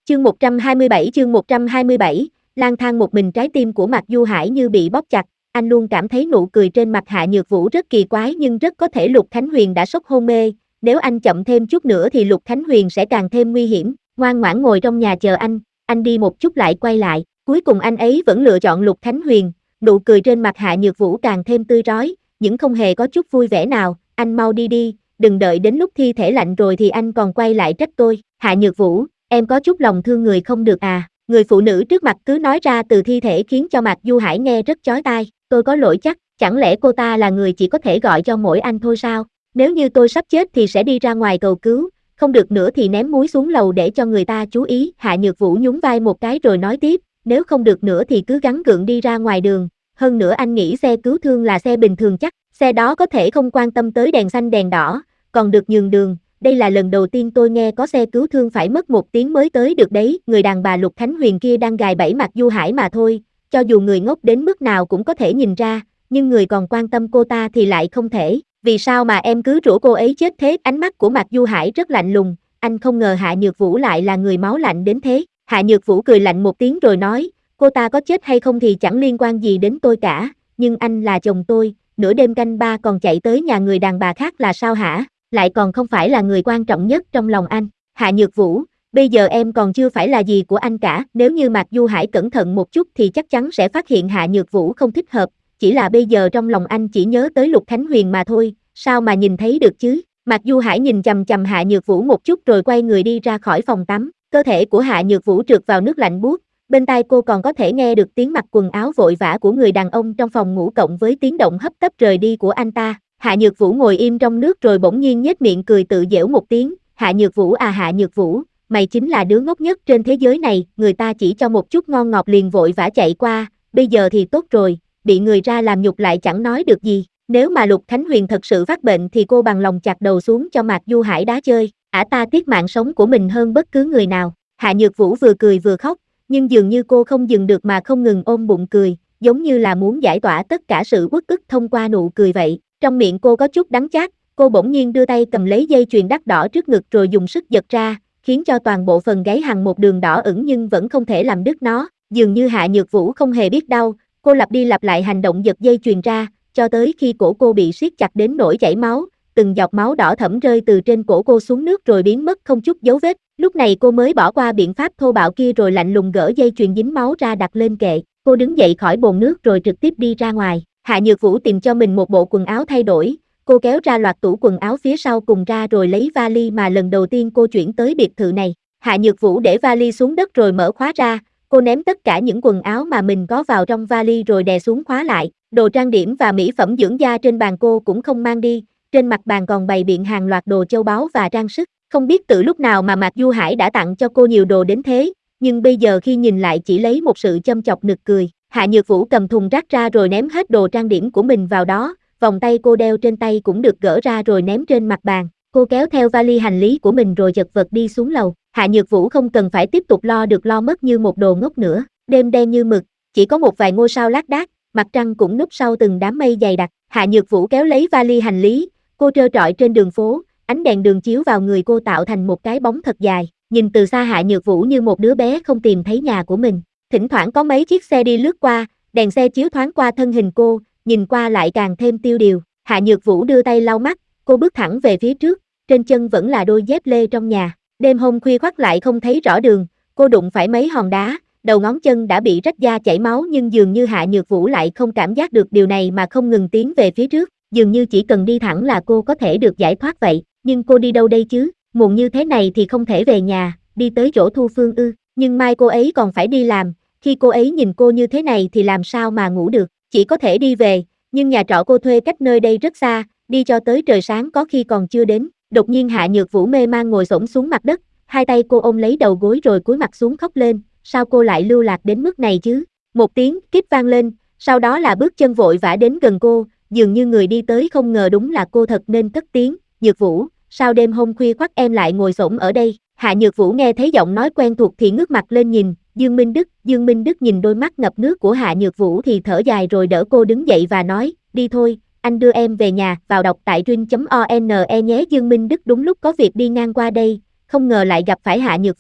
Chương 127, lang thang một mình trái tim của Mạc Du Hải như bị bóp chặt, anh luôn cảm thấy nụ cười trên mặt Hạ Nhược Vũ rất kỳ quái nhưng rất có thể Lục Khánh Huyền đã sốc hôn mê, nếu anh chậm thêm chút nữa thì Lục Khánh Huyền sẽ càng thêm nguy hiểm, ngoan ngoãn ngồi trong nhà chờ anh đi một chút lại quay lại, cuối cùng anh ấy vẫn lựa chọn Lục Khánh Huyền, nụ cười trên mặt Hạ Nhược Vũ càng thêm tươi rói, nhưng không hề có chút vui vẻ nào, anh mau đi đi, đừng đợi đến lúc thi thể lạnh rồi thì anh còn quay lại trách tôi, Hạ Nhược Vũ. Em có chút lòng thương người không được à, người phụ nữ trước mặt cứ nói ra từ thi thể khiến cho Mạc Du Hải nghe rất chói tai, tôi có lỗi chắc, chẳng lẽ cô ta là người chỉ có thể gọi cho mỗi anh thôi sao, nếu như tôi sắp chết thì sẽ đi ra ngoài cầu cứu, không được nữa thì ném muối xuống lầu để cho người ta chú ý, Hạ Nhược Vũ nhún vai một cái rồi nói tiếp, nếu không được nữa thì cứ gắng gượng đi ra ngoài đường, hơn nữa anh nghĩ xe cứu thương là xe bình thường chắc, xe đó có thể không quan tâm tới đèn xanh đèn đỏ, còn được nhường đường. Đây là lần đầu tiên tôi nghe có xe cứu thương phải mất 1 tiếng mới tới được đấy, người đàn bà Lục Khánh Huyền kia đang gài bẫy Mạc Du Hải mà thôi, cho dù người ngốc đến mức nào cũng có thể nhìn ra, nhưng người còn quan tâm cô ta thì lại không thể, vì sao mà em cứ rủ cô ấy chết thế, ánh mắt của Mạc Du Hải rất lạnh lùng, anh không ngờ Hạ Nhược Vũ lại là người máu lạnh đến thế, Hạ Nhược Vũ cười lạnh một tiếng rồi nói, cô ta có chết hay không thì chẳng liên quan gì đến tôi cả, nhưng anh là chồng tôi, nửa đêm canh ba còn chạy tới nhà người đàn bà khác là sao hả? Lại còn không phải là người quan trọng nhất trong lòng anh, Hạ Nhược Vũ, bây giờ em còn chưa phải là gì của anh cả, nếu như Mạc Du Hải cẩn thận một chút thì chắc chắn sẽ phát hiện Hạ Nhược Vũ không thích hợp, chỉ là bây giờ trong lòng anh chỉ nhớ tới Lục Khánh Huyền mà thôi, sao mà nhìn thấy được chứ, Mạc Du Hải nhìn chằm chằm Hạ Nhược Vũ một chút rồi quay người đi ra khỏi phòng tắm, cơ thể của Hạ Nhược Vũ trượt vào nước lạnh buốt, bên tai cô còn có thể nghe được tiếng mặc quần áo vội vã của người đàn ông trong phòng ngủ cộng với tiếng động hấp tấp rời đi của anh ta. Hạ Nhược Vũ ngồi im trong nước rồi bỗng nhiên nhếch miệng cười tự giễu một tiếng, Hạ Nhược Vũ à Hạ Nhược Vũ, mày chính là đứa ngốc nhất trên thế giới này, người ta chỉ cho một chút ngon ngọt liền vội vã chạy qua, bây giờ thì tốt rồi, bị người ra làm nhục lại chẳng nói được gì, nếu mà Lục Khánh Huyền thật sự phát bệnh thì cô bằng lòng chặt đầu xuống cho Mạc Du Hải đá chơi, ta tiếc mạng sống của mình hơn bất cứ người nào, Hạ Nhược Vũ vừa cười vừa khóc, nhưng dường như cô không dừng được mà không ngừng ôm bụng cười, giống như là muốn giải tỏa tất cả sự uất ức thông qua nụ cười vậy. Trong miệng cô có chút đắng chát, cô bỗng nhiên đưa tay cầm lấy dây chuyền đắt đỏ trước ngực rồi dùng sức giật ra, khiến cho toàn bộ phần gáy hằn một đường đỏ ửng nhưng vẫn không thể làm đứt nó, dường như Hạ Nhược Vũ không hề biết đau, cô lặp đi lặp lại hành động giật dây chuyền ra, cho tới khi cổ cô bị siết chặt đến nỗi chảy máu, từng giọt máu đỏ thẫm rơi từ trên cổ cô xuống nước rồi biến mất không chút dấu vết, lúc này cô mới bỏ qua biện pháp thô bạo kia rồi lạnh lùng gỡ dây chuyền dính máu ra đặt lên kệ, cô đứng dậy khỏi bồn nước rồi trực tiếp đi ra ngoài. Hạ Nhược Vũ tìm cho mình một bộ quần áo thay đổi, cô kéo ra loạt tủ quần áo phía sau cùng ra rồi lấy vali mà lần đầu tiên cô chuyển tới biệt thự này. Hạ Nhược Vũ để vali xuống đất rồi mở khóa ra, cô ném tất cả những quần áo mà mình có vào trong vali rồi đè xuống khóa lại, đồ trang điểm và mỹ phẩm dưỡng da trên bàn cô cũng không mang đi, trên mặt bàn còn bày biện hàng loạt đồ châu báu và trang sức, không biết từ lúc nào mà Mạc Du Hải đã tặng cho cô nhiều đồ đến thế, nhưng bây giờ khi nhìn lại chỉ lấy một sự châm chọc nực cười. Hạ Nhược Vũ cầm thùng rác ra rồi ném hết đồ trang điểm của mình vào đó, vòng tay cô đeo trên tay cũng được gỡ ra rồi ném trên mặt bàn, cô kéo theo vali hành lý của mình rồi chật vật đi xuống lầu. Hạ Nhược Vũ không cần phải tiếp tục lo được lo mất như một đồ ngốc nữa, đêm đen như mực, chỉ có một vài ngôi sao lác đác, mặt trăng cũng núp sau từng đám mây dày đặc. Hạ Nhược Vũ kéo lấy vali hành lý, cô trơ trọi trên đường phố, ánh đèn đường chiếu vào người cô tạo thành một cái bóng thật dài, nhìn từ xa Hạ Nhược Vũ như một đứa bé không tìm thấy nhà của mình. Thỉnh thoảng có mấy chiếc xe đi lướt qua, đèn xe chiếu thoáng qua thân hình cô, nhìn qua lại càng thêm tiêu điều. Hạ Nhược Vũ đưa tay lau mắt, cô bước thẳng về phía trước, trên chân vẫn là đôi dép lê trong nhà. Đêm hôm khuya khoắt lại không thấy rõ đường, cô đụng phải mấy hòn đá, đầu ngón chân đã bị rách da chảy máu nhưng dường như Hạ Nhược Vũ lại không cảm giác được điều này mà không ngừng tiến về phía trước, dường như chỉ cần đi thẳng là cô có thể được giải thoát vậy. Nhưng cô đi đâu đây chứ, muộn như thế này thì không thể về nhà, đi tới chỗ Thu Phương ư, nhưng mai cô ấy còn phải đi làm, khi cô ấy nhìn cô như thế này thì làm sao mà ngủ được, chỉ có thể đi về, nhưng nhà trọ cô thuê cách nơi đây rất xa, đi cho tới trời sáng có khi còn chưa đến. Đột nhiên Hạ Nhược Vũ mê man ngồi xổm xuống mặt đất, hai tay cô ôm lấy đầu gối rồi cúi mặt xuống khóc lên, sao cô lại lưu lạc đến mức này chứ? Một tiếng kíp vang lên, sau đó là bước chân vội vã đến gần cô, dường như người đi tới không ngờ đúng là cô thật nên cất tiếng, Nhược Vũ, sao đêm hôm khuya khoắt em lại ngồi xổm ở đây? Hạ Nhược Vũ nghe thấy giọng nói quen thuộc thì ngước mặt lên nhìn, Dương Minh Đức nhìn đôi mắt ngập nước của Hạ Nhược Vũ thì thở dài rồi đỡ cô đứng dậy và nói, đi thôi, anh đưa em về nhà, vào đọc tại rin.one nhé. Dương Minh Đức đúng lúc có việc đi ngang qua đây, không ngờ lại gặp phải Hạ Nhược Vũ,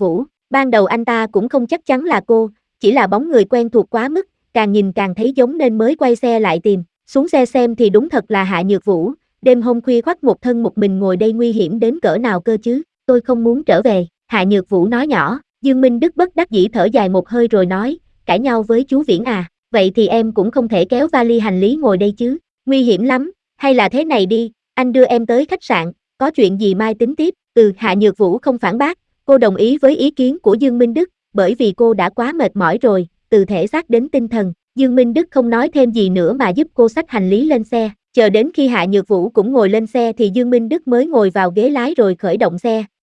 Ban đầu anh ta cũng không chắc chắn là cô, chỉ là bóng người quen thuộc quá mức, càng nhìn càng thấy giống nên mới quay xe lại tìm. Xuống xe xem thì đúng thật là Hạ Nhược Vũ, đêm hôm khuya khoắt một thân một mình ngồi đây nguy hiểm đến cỡ nào cơ chứ, tôi không muốn trở về, Hạ Nhược Vũ nói nhỏ. Dương Minh Đức bất đắc dĩ thở dài một hơi rồi nói, cãi nhau với chú Viễn à, vậy thì em cũng không thể kéo vali hành lý ngồi đây chứ, nguy hiểm lắm, hay là thế này đi, anh đưa em tới khách sạn, có chuyện gì mai tính tiếp. Hạ Nhược Vũ không phản bác, cô đồng ý với ý kiến của Dương Minh Đức, bởi vì cô đã quá mệt mỏi rồi, từ thể xác đến tinh thần. Dương Minh Đức không nói thêm gì nữa mà giúp cô xách hành lý lên xe, chờ đến khi Hạ Nhược Vũ cũng ngồi lên xe thì Dương Minh Đức mới ngồi vào ghế lái rồi khởi động xe.